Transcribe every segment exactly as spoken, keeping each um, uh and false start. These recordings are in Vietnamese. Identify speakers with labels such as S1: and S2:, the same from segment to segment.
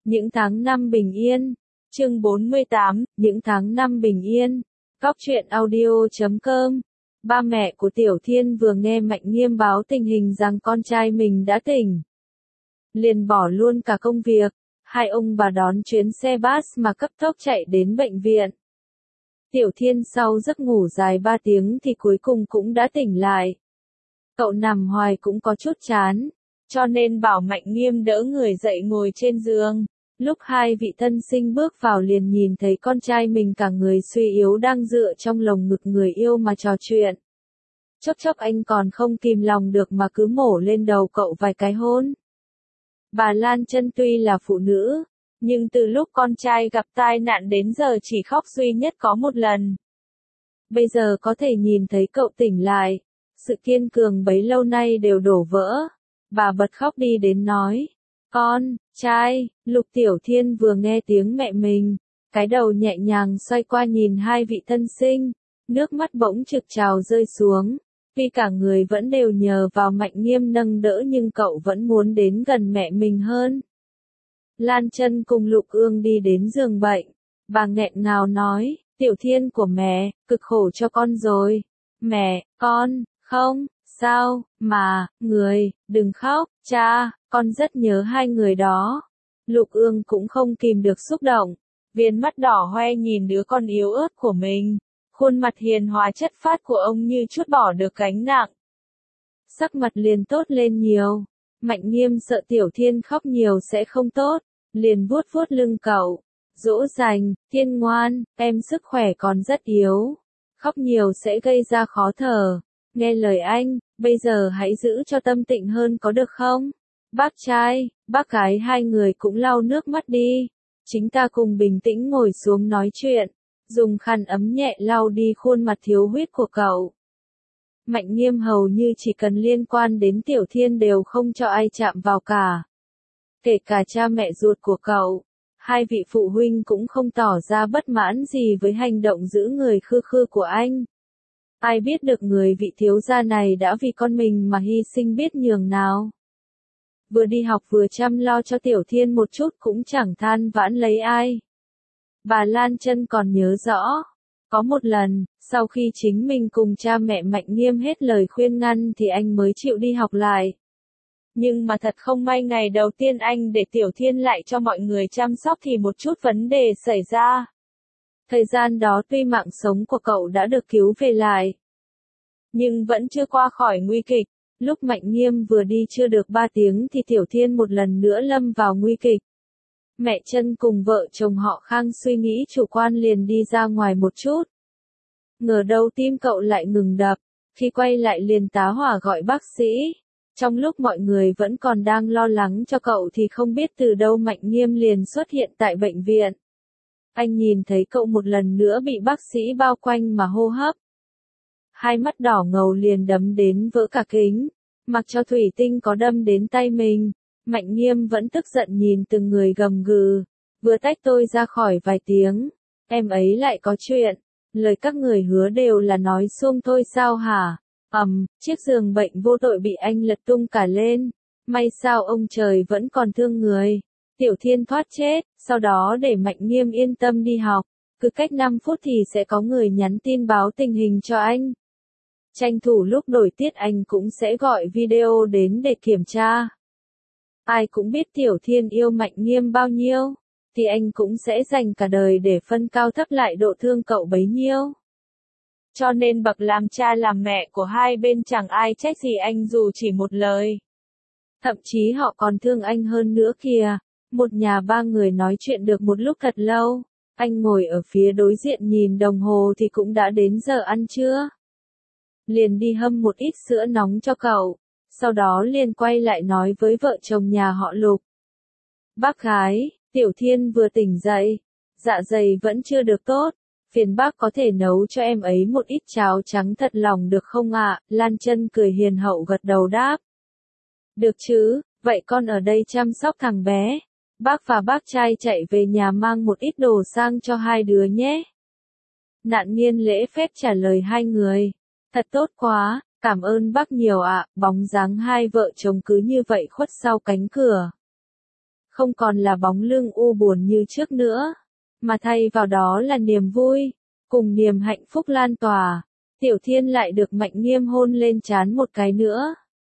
S1: Những tháng năm bình yên. Chương bốn mươi tám, những tháng năm bình yên. Góc truyện audio chấm com. Ba mẹ của Tiểu Thiên vừa nghe Mạnh Nghiêm báo tình hình rằng con trai mình đã tỉnh, liền bỏ luôn cả công việc, hai ông bà đón chuyến xe bus mà cấp tốc chạy đến bệnh viện. Tiểu Thiên sau giấc ngủ dài ba tiếng thì cuối cùng cũng đã tỉnh lại. Cậu nằm hoài cũng có chút chán, cho nên bảo Mạnh Nghiêm đỡ người dậy ngồi trên giường. Lúc hai vị tân sinh bước vào liền nhìn thấy con trai mình cả người suy yếu đang dựa trong lồng ngực người yêu mà trò chuyện. Chốc chốc anh còn không kìm lòng được mà cứ mổ lên đầu cậu vài cái hôn. Bà Lan Chân tuy là phụ nữ, nhưng từ lúc con trai gặp tai nạn đến giờ chỉ khóc duy nhất có một lần. Bây giờ có thể nhìn thấy cậu tỉnh lại, sự kiên cường bấy lâu nay đều đổ vỡ. Bà bật khóc đi đến nói, con, trai. Lục Tiểu Thiên vừa nghe tiếng mẹ mình, cái đầu nhẹ nhàng xoay qua nhìn hai vị tân sinh, nước mắt bỗng trực trào rơi xuống. Tuy cả người vẫn đều nhờ vào Mạnh Nghiêm nâng đỡ nhưng cậu vẫn muốn đến gần mẹ mình hơn. Lan Chân cùng Lục Ương đi đến giường bệnh, bà nghẹn ngào nói, Tiểu Thiên của mẹ, cực khổ cho con rồi. Mẹ, con, không, sao, mà, người, đừng khóc, cha, con rất nhớ hai người đó. Lục Ương cũng không kìm được xúc động, viên mắt đỏ hoe nhìn đứa con yếu ớt của mình. Khuôn mặt hiền hòa chất phác của ông như trút bỏ được gánh nặng. Sắc mặt liền tốt lên nhiều. Mạnh Nghiêm sợ Tiểu Thiên khóc nhiều sẽ không tốt, liền vuốt vuốt lưng cậu, dỗ dành, Thiên ngoan, em sức khỏe còn rất yếu, khóc nhiều sẽ gây ra khó thở. Nghe lời anh, bây giờ hãy giữ cho tâm tịnh hơn có được không? Bác trai, bác gái hai người cũng lau nước mắt đi. Chính ta cùng bình tĩnh ngồi xuống nói chuyện. Dùng khăn ấm nhẹ lau đi khuôn mặt thiếu huyết của cậu. Mạnh Nghiêm hầu như chỉ cần liên quan đến Tiểu Thiên đều không cho ai chạm vào cả. Kể cả cha mẹ ruột của cậu. Hai vị phụ huynh cũng không tỏ ra bất mãn gì với hành động giữ người khư khư của anh. Ai biết được người vị thiếu gia này đã vì con mình mà hy sinh biết nhường nào. Vừa đi học vừa chăm lo cho Tiểu Thiên một chút cũng chẳng than vãn lấy ai. Bà Lan Chân còn nhớ rõ, có một lần, sau khi chính mình cùng cha mẹ Mạnh Nghiêm hết lời khuyên ngăn thì anh mới chịu đi học lại. Nhưng mà thật không may ngày đầu tiên anh để Tiểu Thiên lại cho mọi người chăm sóc thì một chút vấn đề xảy ra. Thời gian đó tuy mạng sống của cậu đã được cứu về lại, nhưng vẫn chưa qua khỏi nguy kịch. Lúc Mạnh Nghiêm vừa đi chưa được ba tiếng thì Tiểu Thiên một lần nữa lâm vào nguy kịch. Mẹ Chân cùng vợ chồng họ Khang suy nghĩ chủ quan liền đi ra ngoài một chút. Ngờ đâu tim cậu lại ngừng đập, khi quay lại liền tá hỏa gọi bác sĩ. Trong lúc mọi người vẫn còn đang lo lắng cho cậu thì không biết từ đâu Mạnh Nghiêm liền xuất hiện tại bệnh viện. Anh nhìn thấy cậu một lần nữa bị bác sĩ bao quanh mà hô hấp. Hai mắt đỏ ngầu liền đấm đến vỡ cả kính, mặc cho thủy tinh có đâm đến tay mình. Mạnh Nghiêm vẫn tức giận nhìn từng người gầm gừ, vừa tách tôi ra khỏi vài tiếng, em ấy lại có chuyện, lời các người hứa đều là nói suông thôi sao hả? Ầm, um, chiếc giường bệnh vô tội bị anh lật tung cả lên, may sao ông trời vẫn còn thương người. Tiểu Thiên thoát chết, sau đó để Mạnh Nghiêm yên tâm đi học, cứ cách năm phút thì sẽ có người nhắn tin báo tình hình cho anh. Tranh thủ lúc đổi tiết anh cũng sẽ gọi video đến để kiểm tra. Ai cũng biết Tiểu Thiên yêu Mạnh Nghiêm bao nhiêu, thì anh cũng sẽ dành cả đời để phân cao thấp lại độ thương cậu bấy nhiêu. Cho nên bậc làm cha làm mẹ của hai bên chẳng ai trách gì anh dù chỉ một lời. Thậm chí họ còn thương anh hơn nữa kìa. Một nhà ba người nói chuyện được một lúc thật lâu. Anh ngồi ở phía đối diện nhìn đồng hồ thì cũng đã đến giờ ăn trưa. Liền đi hâm một ít sữa nóng cho cậu. Sau đó liền quay lại nói với vợ chồng nhà họ Lục. Bác gái, Tiểu Thiên vừa tỉnh dậy, dạ dày vẫn chưa được tốt, phiền bác có thể nấu cho em ấy một ít cháo trắng thật lòng được không ạ? À? Lan Chân cười hiền hậu gật đầu đáp. Được chứ, vậy con ở đây chăm sóc thằng bé. Bác và bác trai chạy về nhà mang một ít đồ sang cho hai đứa nhé. Nạn Nhiên lễ phép trả lời hai người. Thật tốt quá. Cảm ơn bác nhiều ạ, à. Bóng dáng hai vợ chồng cứ như vậy khuất sau cánh cửa. không còn là bóng lưng u buồn như trước nữa, mà thay vào đó là niềm vui, cùng niềm hạnh phúc lan tỏa. Tiểu Thiên lại được Mạnh Nghiêm hôn lên trán một cái nữa.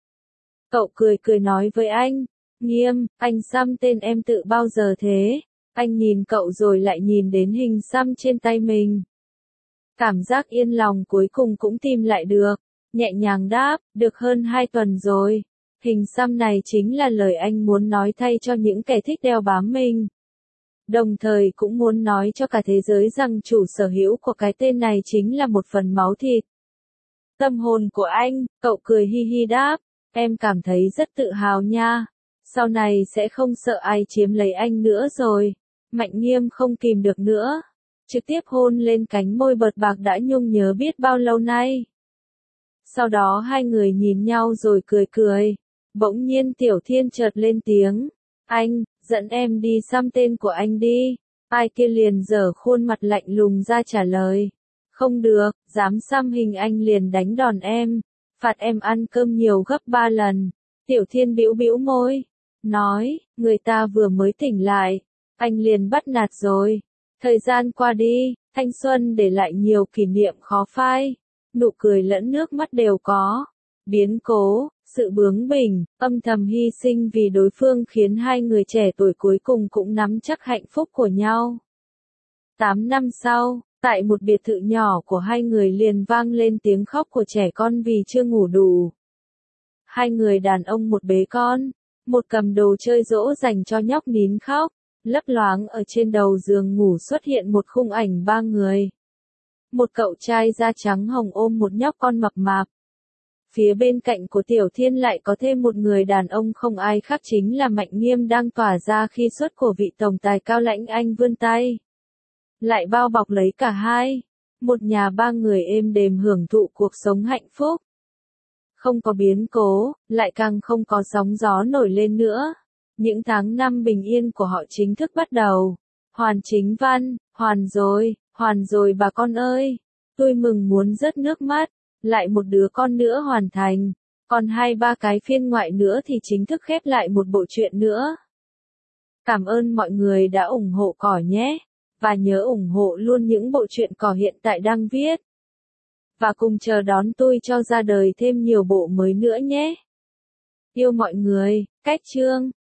S1: Cậu cười cười nói với anh, Nghiêm, anh xăm tên em tự bao giờ thế? Anh nhìn cậu rồi lại nhìn đến hình xăm trên tay mình. Cảm giác yên lòng cuối cùng cũng tìm lại được, nhẹ nhàng đáp, được hơn hai tuần rồi. Hình xăm này chính là lời anh muốn nói thay cho những kẻ thích đeo bám mình. Đồng thời cũng muốn nói cho cả thế giới rằng chủ sở hữu của cái tên này chính là một phần máu thịt. Tâm hồn của anh, cậu cười hi hi đáp, em cảm thấy rất tự hào nha. Sau này sẽ không sợ ai chiếm lấy anh nữa rồi. Mạnh Nghiêm không kìm được nữa, trực tiếp hôn lên cánh môi bợt bạc đã nhung nhớ biết bao lâu nay. Sau đó hai người nhìn nhau rồi cười cười. Bỗng nhiên Tiểu Thiên chợt lên tiếng, anh, dẫn em đi xăm tên của anh đi. Ai kia liền giở khuôn mặt lạnh lùng ra trả lời, không được, dám xăm hình anh liền đánh đòn em, phạt em ăn cơm nhiều gấp ba lần. Tiểu Thiên bĩu bĩu môi, nói, người ta vừa mới tỉnh lại, anh liền bắt nạt rồi. Thời gian qua đi, thanh xuân để lại nhiều kỷ niệm khó phai, nụ cười lẫn nước mắt đều có. Biến cố, sự bướng bỉnh, âm thầm hy sinh vì đối phương khiến hai người trẻ tuổi cuối cùng cũng nắm chắc hạnh phúc của nhau. Tám năm sau, tại một biệt thự nhỏ của hai người liền vang lên tiếng khóc của trẻ con vì chưa ngủ đủ. Hai người đàn ông một bế con, một cầm đồ chơi dỗ dành cho nhóc nín khóc, lấp loáng ở trên đầu giường ngủ xuất hiện một khung ảnh ba người. Một cậu trai da trắng hồng ôm một nhóc con mập mạp. Phía bên cạnh của Tiểu Thiên lại có thêm một người đàn ông không ai khác chính là Mạnh Nghiêm đang tỏa ra khi xuất của vị tổng tài cao lãnh anh vươn tay. Lại bao bọc lấy cả hai. Một nhà ba người êm đềm hưởng thụ cuộc sống hạnh phúc. Không có biến cố, lại càng không có sóng gió nổi lên nữa. Những tháng năm bình yên của họ chính thức bắt đầu. Hoàn Chính Văn, hoàn rồi, hoàn rồi bà con ơi. Tôi mừng muốn rớt nước mắt. Lại một đứa con nữa hoàn thành. Còn hai ba cái phiên ngoại nữa thì chính thức khép lại một bộ truyện nữa. Cảm ơn mọi người đã ủng hộ cỏ nhé. Và nhớ ủng hộ luôn những bộ truyện cỏ hiện tại đang viết. Và cùng chờ đón tôi cho ra đời thêm nhiều bộ mới nữa nhé. Yêu mọi người, Cách Chương.